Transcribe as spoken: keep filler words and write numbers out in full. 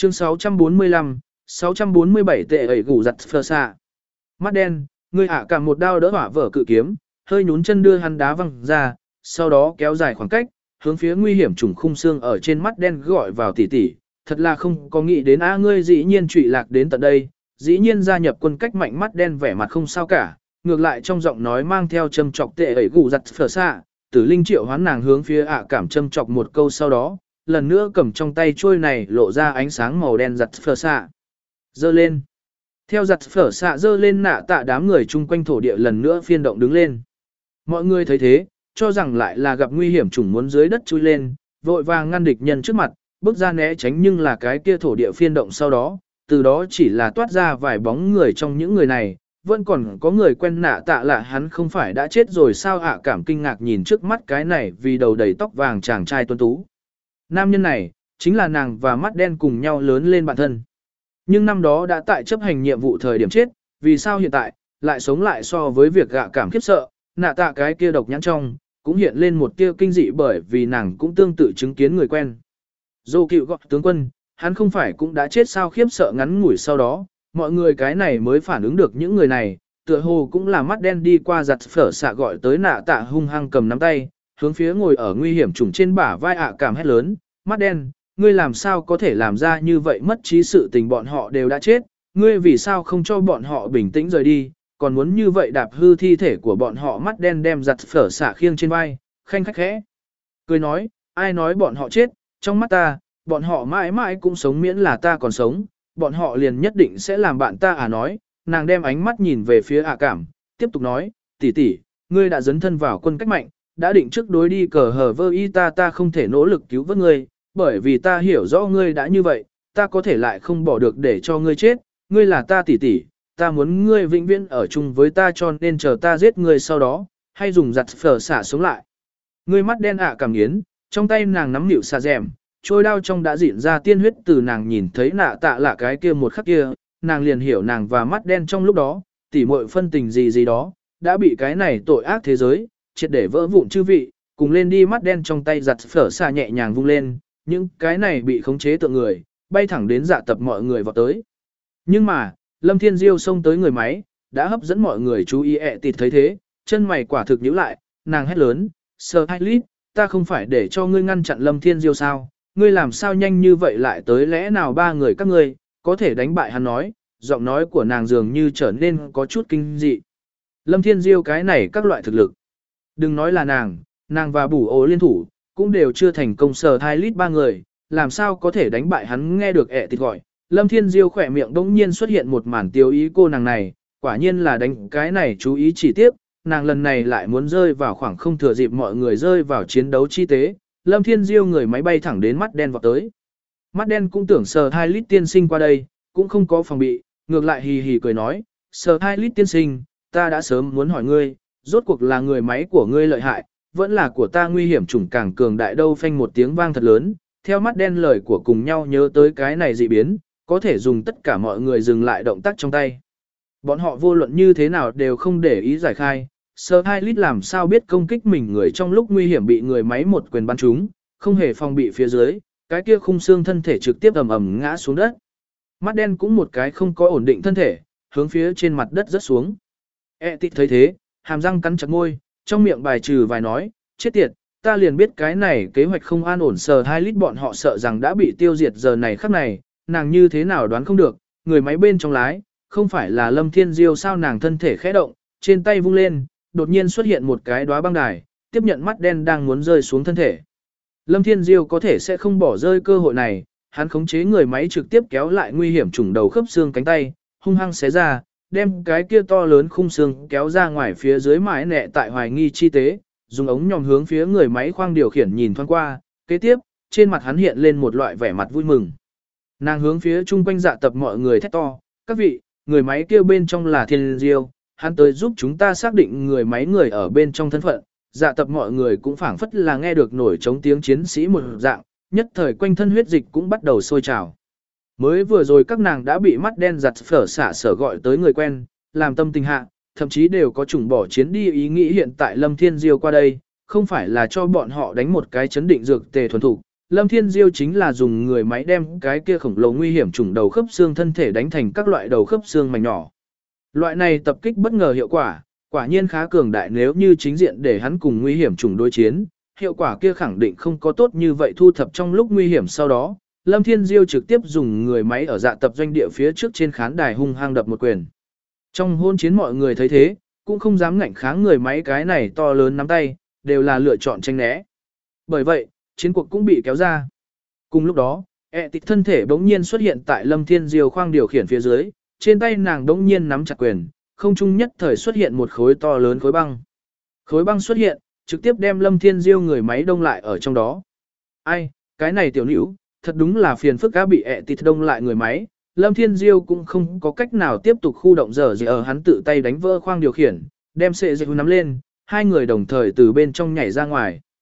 Chương sáu trăm bốn mươi lăm, sáu trăm bốn mươi bảy tệ ẩy gù giặt phơ xạ. Mắt đen, người ạ cả một đao đỡ hỏa vở cự kiếm, hơi nhún chân đưa hắn đá văng ra, sau đó kéo dài khoảng cách, hướng phía nguy hiểm trùng khung xương ở trên mắt đen gọi vào tỉ tỉ. Thật là không có nghĩ đến a ngươi dĩ nhiên trụy lạc đến tận đây, dĩ nhiên gia nhập quân cách mạnh. Mắt đen vẻ mặt không sao cả, ngược lại trong giọng nói mang theo châm chọc tệ ẩy gù giặt phở xạ. Tử linh triệu hoán nàng hướng phía ạ cảm châm chọc một câu, sau đó lần nữa cầm trong tay trôi này lộ ra ánh sáng màu đen giặt phở xạ dơ lên. Theo giặt phở xạ dơ lên, nạ tạ đám người chung quanh thổ địa lần nữa phiên động đứng lên. Mọi người thấy thế, cho rằng lại là gặp nguy hiểm chủng muốn dưới đất chui lên, vội vàng ngăn địch nhân trước mặt, bước ra né tránh, nhưng là cái kia thổ địa phiên động sau đó, từ đó chỉ là toát ra vài bóng người. Trong những người này, vẫn còn có người quen. Nạ tạ lạ hắn không phải đã chết rồi sao ạ? Cảm kinh ngạc nhìn trước mắt cái này vì đầu đầy tóc vàng chàng trai tuấn tú. Nam nhân này, chính là nàng và mắt đen cùng nhau lớn lên bạn thân. Nhưng năm đó đã tại chấp hành nhiệm vụ thời điểm chết, vì sao hiện tại, lại sống lại? So với việc gạ cảm khiếp sợ, nạ tạ cái kia độc nhãn trong, cũng hiện lên một tia kinh dị, bởi vì nàng cũng tương tự chứng kiến người quen. Dô cựu gọi tướng quân, hắn không phải cũng đã chết sao? Khiếp sợ ngắn ngủi sau đó, mọi người cái này mới phản ứng được những người này, tựa hồ cũng là mắt đen đi qua giặt phở xạ gọi tới. Nạ tạ hung hăng cầm nắm tay, hướng phía ngồi ở nguy hiểm trùng trên bả vai ạ cảm hét lớn, mắt đen, ngươi làm sao có thể làm ra như vậy mất trí sự tình? Bọn họ đều đã chết, ngươi vì sao không cho bọn họ bình tĩnh rời đi, còn muốn như vậy đạp hư thi thể của bọn họ? Mắt đen đem giặt phở xạ khiêng trên vai, khanh khách khẽ cười nói, ai nói bọn họ chết? Trong mắt ta, bọn họ mãi mãi cũng sống, miễn là ta còn sống, bọn họ liền nhất định sẽ làm bạn ta à. Nói, nàng đem ánh mắt nhìn về phía ạ cảm, tiếp tục nói, tỷ tỷ, ngươi đã dấn thân vào quân cách mạnh, đã định trước đối đi cờ hờ vơ y ta, ta không thể nỗ lực cứu vớt ngươi, bởi vì ta hiểu rõ ngươi đã như vậy, ta có thể lại không bỏ được để cho ngươi chết, ngươi là ta tỷ tỷ, ta muốn ngươi vĩnh viễn ở chung với ta, cho nên chờ ta giết ngươi sau đó, hay dùng giặt phở xả sống lại. Ngươi mắt đen ạ cảm nghiến, trong tay nàng nắm nịu xà rèm, trôi đao trong đã dịn ra tiên huyết. Từ nàng nhìn thấy nạ tạ là cái kia một khắc kia, nàng liền hiểu nàng và mắt đen trong lúc đó, tỉ muội phân tình gì gì đó, đã bị cái này tội ác thế giới, triệt để vỡ vụn. Chư vị, cùng lên đi. Mắt đen trong tay giặt phở xà nhẹ nhàng vung lên, những cái này bị khống chế tượng người, bay thẳng đến dạ tập mọi người vào tới. Nhưng mà, Lâm Thiên Diêu xông tới người máy, đã hấp dẫn mọi người chú ý. ẹ tịt thấy thế, chân mày quả thực nhíu lại, nàng hét lớn, Sir Hailey, ta không phải để cho ngươi ngăn chặn Lâm Thiên Diêu sao? Ngươi làm sao nhanh như vậy lại tới? Lẽ nào ba người các ngươi có thể đánh bại hắn? Nói, giọng nói của nàng dường như trở nên có chút kinh dị. Lâm Thiên Diêu cái này các loại thực lực, đừng nói là nàng, nàng và Bủ Ổ liên thủ, cũng đều chưa thành công. Sờ hai lít ba người, làm sao có thể đánh bại hắn? Nghe được ẹ tịt gọi, Lâm Thiên Diêu khỏe miệng bỗng nhiên xuất hiện một màn tiêu ý. Cô nàng này, quả nhiên là đánh cái này chú ý chỉ tiếp, nàng lần này lại muốn rơi vào khoảng không thừa dịp mọi người rơi vào chiến đấu chi tế. Lâm Thiên Diêu người máy bay thẳng đến mắt đen vọt tới. Mắt đen cũng tưởng Sờ hai lít tiên sinh qua đây, cũng không có phòng bị, ngược lại hì hì cười nói, Sờ hai lít tiên sinh, ta đã sớm muốn hỏi ngươi, rốt cuộc là người máy của ngươi lợi hại, vẫn là của ta nguy hiểm chủng càng cường đại đâu? Phanh một tiếng vang thật lớn, theo mắt đen lời của cùng nhau nhớ tới cái này dị biến, có thể dùng tất cả mọi người dừng lại động tác trong tay. Bọn họ vô luận như thế nào đều không để ý giải khai, Sir Hailey làm sao biết công kích mình người trong lúc nguy hiểm bị người máy một quyền bắn trúng, không hề phòng bị phía dưới, cái kia khung xương thân thể trực tiếp ầm ầm ngã xuống đất. Mắt đen cũng một cái không có ổn định thân thể, hướng phía trên mặt đất rớt xuống. E tịt thấy thế, hàm răng cắn chặt môi, trong miệng bài trừ vài nói, chết tiệt, ta liền biết cái này kế hoạch không an ổn. Sờ hai lít bọn họ sợ rằng đã bị tiêu diệt giờ này khắc này, nàng như thế nào đoán không được, người máy bên trong lái, không phải là Lâm Thiên Diêu sao? Nàng thân thể khẽ động, trên tay vung lên, đột nhiên xuất hiện một cái đóa băng đài, tiếp nhận mắt đen đang muốn rơi xuống thân thể. Lâm Thiên Diêu có thể sẽ không bỏ rơi cơ hội này, hắn khống chế người máy trực tiếp kéo lại nguy hiểm trùng đầu khớp xương cánh tay, hung hăng xé ra, đem cái kia to lớn khung xương kéo ra ngoài phía dưới mái nẹ tại hoài nghi chi tế, dùng ống nhòm hướng phía người máy khoang điều khiển nhìn thoáng qua, kế tiếp, trên mặt hắn hiện lên một loại vẻ mặt vui mừng. Nàng hướng phía chung quanh dạ tập mọi người thét to, các vị, người máy kia bên trong là Thiên Diêu, hắn tới giúp chúng ta xác định người máy người ở bên trong thân phận. Dạ tập mọi người cũng phảng phất là nghe được nổi trống tiếng chiến sĩ một dạng, nhất thời quanh thân huyết dịch cũng bắt đầu sôi trào. Mới vừa rồi các nàng đã bị mắt đen giặt phở xả sở gọi tới người quen, làm tâm tình hạ, thậm chí đều có chủng bỏ chiến đi ý nghĩ. Hiện tại Lâm Thiên Diêu qua đây, không phải là cho bọn họ đánh một cái chấn định dược tề thuần thục, Lâm Thiên Diêu chính là dùng người máy đem cái kia khổng lồ nguy hiểm chủng đầu khớp xương thân thể đánh thành các loại đầu khớp xương mảnh nhỏ. Loại này tập kích bất ngờ hiệu quả, quả nhiên khá cường đại, nếu như chính diện để hắn cùng nguy hiểm chủng đối chiến, hiệu quả kia khẳng định không có tốt như vậy. Thu thập trong lúc nguy hiểm sau đó, Lâm Thiên Diêu trực tiếp dùng người máy ở dạ tập doanh địa phía trước trên khán đài hung hăng đập một quyền. Trong hôn chiến mọi người thấy thế, cũng không dám ngạnh kháng người máy cái này to lớn nắm tay, đều là lựa chọn tranh né. Bởi vậy, chiến cuộc cũng bị kéo ra. Cùng lúc đó, ẹ tịch thân thể bỗng nhiên xuất hiện tại Lâm Thiên Diêu khoang điều khiển phía dưới, trên tay nàng bỗng nhiên nắm chặt quyền, không trung nhất thời xuất hiện một khối to lớn khối băng. Khối băng xuất hiện, trực tiếp đem Lâm Thiên Diêu người máy đông lại ở trong đó. Ai, cái này tiểu nữ, thật đúng là phiền phức á, bị ẹ tịch đông lại người máy. Lâm Thiên Diêu cũng không có cách nào tiếp tục khu động giờ gì ở, hắn tự tay đánh vỡ khoang điều khiển, đem sệ dịch nắm lên, hai người đồng thời từ bên trong nhảy ra ngoài.